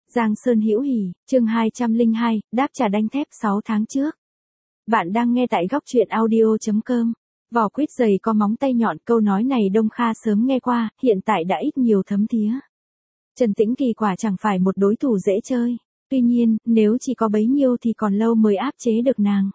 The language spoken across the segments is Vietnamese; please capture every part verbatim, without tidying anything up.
Giang Sơn Hữu Hỉ, chương hai trăm lẻ hai, đáp trả đanh thép sáu tháng trước. Bạn đang nghe tại góc truyện audio chấm com. Vỏ quýt dày có móng tay nhọn, câu nói này Đông Kha sớm nghe qua, hiện tại đã ít nhiều thấm thía. Trần Tĩnh Kỳ quả chẳng phải một đối thủ dễ chơi, tuy nhiên, nếu chỉ có bấy nhiêu thì còn lâu mới áp chế được nàng.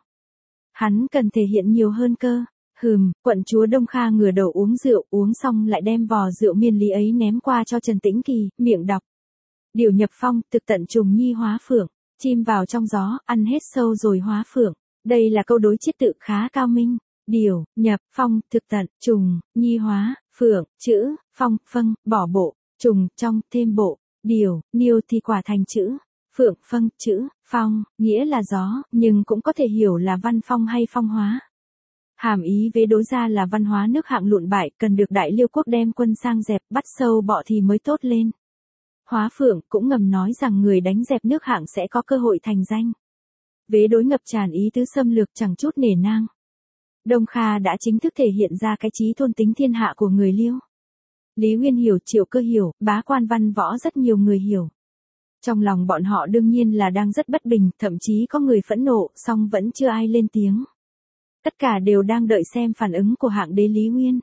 Hắn cần thể hiện nhiều hơn cơ. Hừm, quận chúa Đông Kha ngửa đầu uống rượu, uống xong lại đem vò rượu miên lý ấy ném qua cho Trần Tĩnh Kỳ, miệng đọc. Điều nhập phong, thực tận trùng nhi hóa phượng, chim vào trong gió, ăn hết sâu rồi hóa phượng. Đây là câu đối chiết tự khá cao minh. Điều, nhập, phong, thực tận, trùng, nhi hóa, phượng, chữ, phong, phân, bỏ bộ, trùng, trong, thêm bộ, điều, niêu thì quả thành chữ, phượng, phân, chữ, phong, nghĩa là gió, nhưng cũng có thể hiểu là văn phong hay phong hóa. Hàm ý vế đối ra là văn hóa nước Hạng lụn bại, cần được Đại Liêu quốc đem quân sang dẹp, bắt sâu bọ thì mới tốt lên. Hóa phượng cũng ngầm nói rằng người đánh dẹp nước Hạng sẽ có cơ hội thành danh. Vế đối ngập tràn ý tứ xâm lược chẳng chút nể nang. Đông Kha đã chính thức thể hiện ra cái chí thôn tính thiên hạ của người Liêu. Lý Nguyên hiểu, Triệu Cơ hiểu, bá quan văn võ rất nhiều người hiểu. Trong lòng bọn họ đương nhiên là đang rất bất bình, thậm chí có người phẫn nộ, song vẫn chưa ai lên tiếng. Tất cả đều đang đợi xem phản ứng của hạng đế Lý Nguyên.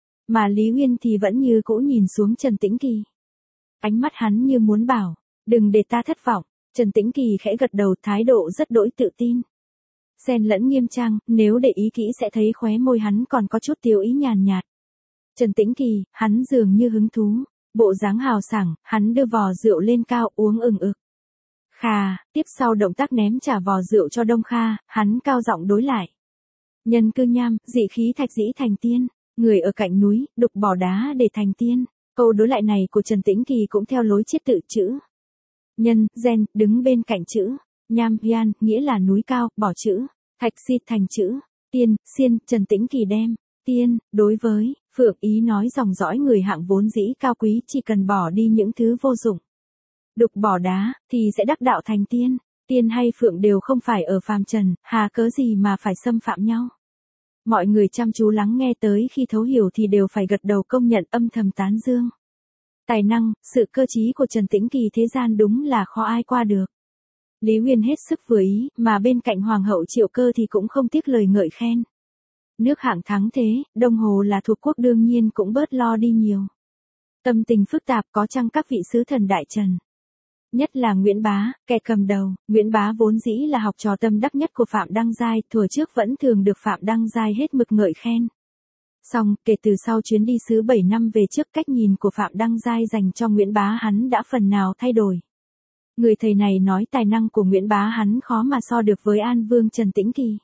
Mà Lý Nguyên thì vẫn như cũ nhìn xuống Trần Tĩnh Kỳ. Ánh mắt hắn như muốn bảo, đừng để ta thất vọng. Trần Tĩnh Kỳ khẽ gật đầu, thái độ rất đỗi tự tin. Xen lẫn nghiêm trang, nếu để ý kỹ sẽ thấy khóe môi hắn còn có chút tiêu ý nhàn nhạt. Trần Tĩnh Kỳ, hắn dường như hứng thú, bộ dáng hào sảng, hắn đưa vò rượu lên cao uống ừng ực. Khà, tiếp sau động tác ném trả vò rượu cho Đông Kha, hắn cao giọng đối lại. Nhân cư nham, dị khí thạch dĩ thành tiên, người ở cạnh núi, đục bỏ đá để thành tiên. Câu đối lại này của Trần Tĩnh Kỳ cũng theo lối chiết tự chữ. Nhân, gen, đứng bên cạnh chữ. Nham, yan, nghĩa là núi cao, bỏ chữ. Thạch si thành chữ. Tiên, xiên, Trần Tĩnh Kỳ đem. Tiên, đối với, phượng ý nói dòng dõi người Hạng vốn dĩ cao quý, chỉ cần bỏ đi những thứ vô dụng. Đục bỏ đá, thì sẽ đắc đạo thành tiên. Tiên hay phượng đều không phải ở phàm trần, hà cớ gì mà phải xâm phạm nhau. Mọi người chăm chú lắng nghe tới khi thấu hiểu thì đều phải gật đầu công nhận, âm thầm tán dương. Tài năng, sự cơ trí của Trần Tĩnh Kỳ thế gian đúng là khó ai qua được. Lý Nguyên hết sức vừa ý, mà bên cạnh Hoàng hậu Triệu Cơ thì cũng không tiếc lời ngợi khen. Nước Hạng thắng thế, Đông Hồ là thuộc quốc đương nhiên cũng bớt lo đi nhiều. Tâm tình phức tạp có chăng các vị sứ thần đại trần. Nhất là Nguyễn Bá, kẻ cầm đầu. Nguyễn Bá vốn dĩ là học trò tâm đắc nhất của Phạm Đăng Giai, thuở trước vẫn thường được Phạm Đăng Giai hết mực ngợi khen. Song, kể từ sau chuyến đi sứ bảy năm về trước, cách nhìn của Phạm Đăng Giai dành cho Nguyễn Bá hắn đã phần nào thay đổi. Người thầy này nói tài năng của Nguyễn Bá hắn khó mà so được với An Vương Trần Tĩnh Kỳ.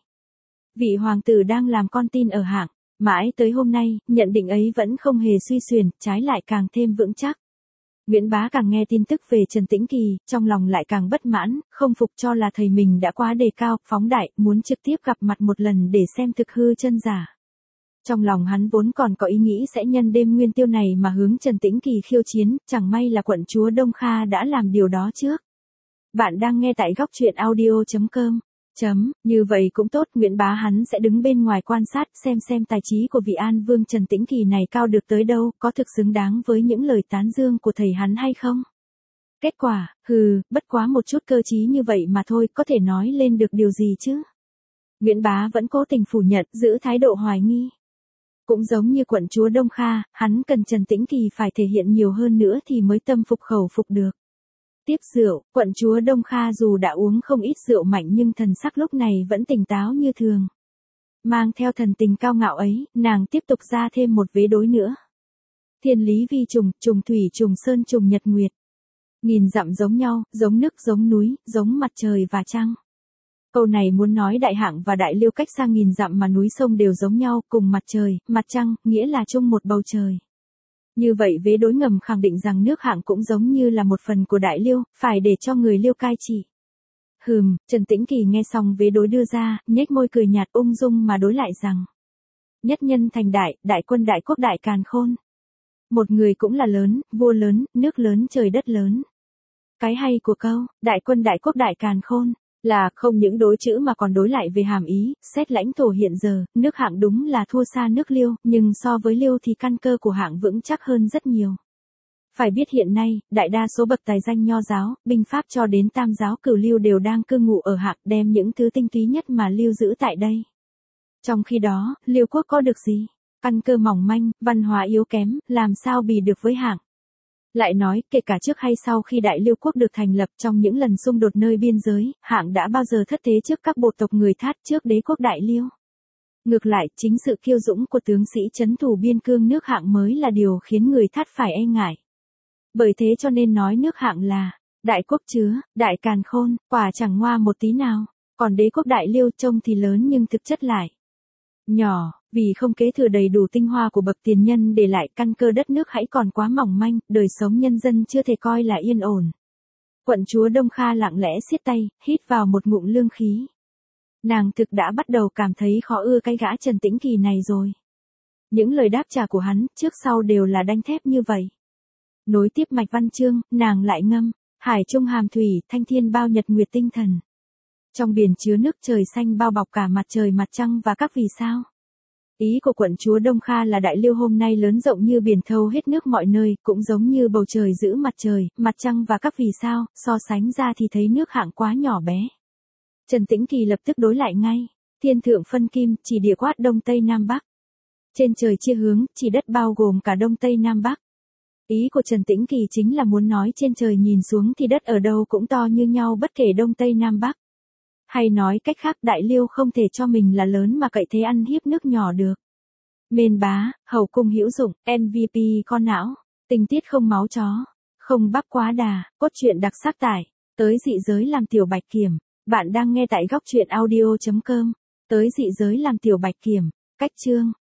Vị hoàng tử đang làm con tin ở Hạng, mãi tới hôm nay, nhận định ấy vẫn không hề suy xuyển, trái lại càng thêm vững chắc. Nguyễn Bá càng nghe tin tức về Trần Tĩnh Kỳ, trong lòng lại càng bất mãn, không phục cho là thầy mình đã quá đề cao, phóng đại, muốn trực tiếp gặp mặt một lần để xem thực hư chân giả. Trong lòng hắn vốn còn có ý nghĩ sẽ nhân đêm nguyên tiêu này mà hướng Trần Tĩnh Kỳ khiêu chiến, chẳng may là quận chúa Đông Kha đã làm điều đó trước. Bạn đang nghe tại góc truyện audio chấm com. Chấm, như vậy cũng tốt, Nguyễn Bá hắn sẽ đứng bên ngoài quan sát xem xem tài trí của vị An Vương Trần Tĩnh Kỳ này cao được tới đâu, có thực xứng đáng với những lời tán dương của thầy hắn hay không. Kết quả, hừ, bất quá một chút cơ trí như vậy mà thôi, có thể nói lên được điều gì chứ. Nguyễn Bá vẫn cố tình phủ nhận, giữ thái độ hoài nghi. Cũng giống như quận chúa Đông Kha, hắn cần Trần Tĩnh Kỳ phải thể hiện nhiều hơn nữa thì mới tâm phục khẩu phục được. Tiếp rượu, quận chúa Đông Kha dù đã uống không ít rượu mạnh nhưng thần sắc lúc này vẫn tỉnh táo như thường. Mang theo thần tình cao ngạo ấy, nàng tiếp tục ra thêm một vế đối nữa. Thiên lý vi trùng, trùng thủy trùng sơn trùng nhật nguyệt. Nghìn dặm giống nhau, giống nước giống núi, giống mặt trời và trăng. Câu này muốn nói Đại Hạng và Đại Liêu cách xa nghìn dặm mà núi sông đều giống nhau, cùng mặt trời, mặt trăng, nghĩa là chung một bầu trời. Như vậy vế đối ngầm khẳng định rằng nước Hạng cũng giống như là một phần của Đại Liêu, phải để cho người Liêu cai trị. Hừm, Trần Tĩnh Kỳ nghe xong vế đối đưa ra, nhếch môi cười nhạt ung dung mà đối lại rằng. Nhất nhân thành đại, đại quân đại quốc đại càn khôn. Một người cũng là lớn, vua lớn, nước lớn trời đất lớn. Cái hay của câu, đại quân đại quốc đại càn khôn. Là không những đối chữ mà còn đối lại về hàm ý, xét lãnh thổ hiện giờ, nước Hạng đúng là thua xa nước Liêu, nhưng so với Liêu thì căn cơ của Hạng vững chắc hơn rất nhiều. Phải biết hiện nay, đại đa số bậc tài danh nho giáo, binh pháp cho đến tam giáo cửu lưu đều đang cư ngụ ở Hạng, đem những thứ tinh túy nhất mà lưu giữ tại đây. Trong khi đó, Liêu quốc có được gì? Căn cơ mỏng manh, văn hóa yếu kém, làm sao bì được với Hạng? Lại nói, kể cả trước hay sau khi Đại Liêu quốc được thành lập trong những lần xung đột nơi biên giới, Hạng đã bao giờ thất thế trước các bộ tộc người Thát trước đế quốc Đại Liêu. Ngược lại, chính sự kiêu dũng của tướng sĩ trấn thủ biên cương nước Hạng mới là điều khiến người Thát phải e ngại. Bởi thế cho nên nói nước Hạng là đại quốc chứa, đại càn khôn, quả chẳng ngoa một tí nào. Còn đế quốc Đại Liêu trông thì lớn nhưng thực chất lại nhỏ, vì không kế thừa đầy đủ tinh hoa của bậc tiền nhân để lại, căn cơ đất nước hãy còn quá mỏng manh, đời sống nhân dân chưa thể coi là yên ổn. Quận chúa Đông Kha lặng lẽ siết tay, hít vào một ngụm lương khí. Nàng thực đã bắt đầu cảm thấy khó ưa cái gã Trần Tĩnh Kỳ này rồi. Những lời đáp trả của hắn, trước sau đều là đanh thép như vậy. Nối tiếp mạch văn chương, nàng lại ngâm, hải trung hàm thủy, thanh thiên bao nhật nguyệt tinh thần. Trong biển chứa nước trời xanh bao bọc cả mặt trời mặt trăng và các vì sao. Ý của quận chúa Đông Kha là Đại Liêu hôm nay lớn rộng như biển thâu hết nước mọi nơi, cũng giống như bầu trời giữ mặt trời, mặt trăng và các vì sao, so sánh ra thì thấy nước Hạng quá nhỏ bé. Trần Tĩnh Kỳ lập tức đối lại ngay, thiên thượng phân kim, chỉ địa quát đông tây nam bắc. Trên trời chia hướng, chỉ đất bao gồm cả đông tây nam bắc. Ý của Trần Tĩnh Kỳ chính là muốn nói trên trời nhìn xuống thì đất ở đâu cũng to như nhau bất kể đông tây nam bắc. Hay nói cách khác, Đại Liêu không thể cho mình là lớn mà cậy thế ăn hiếp nước nhỏ được. Mên bá, hậu cung hữu dụng, em vê pê con não, tình tiết không máu chó, không bắp quá đà, cốt truyện đặc sắc tải, tới dị giới làm tiểu bạch kiểm. Bạn đang nghe tại góc truyện audio chấm com, tới dị giới làm tiểu bạch kiểm, cách chương.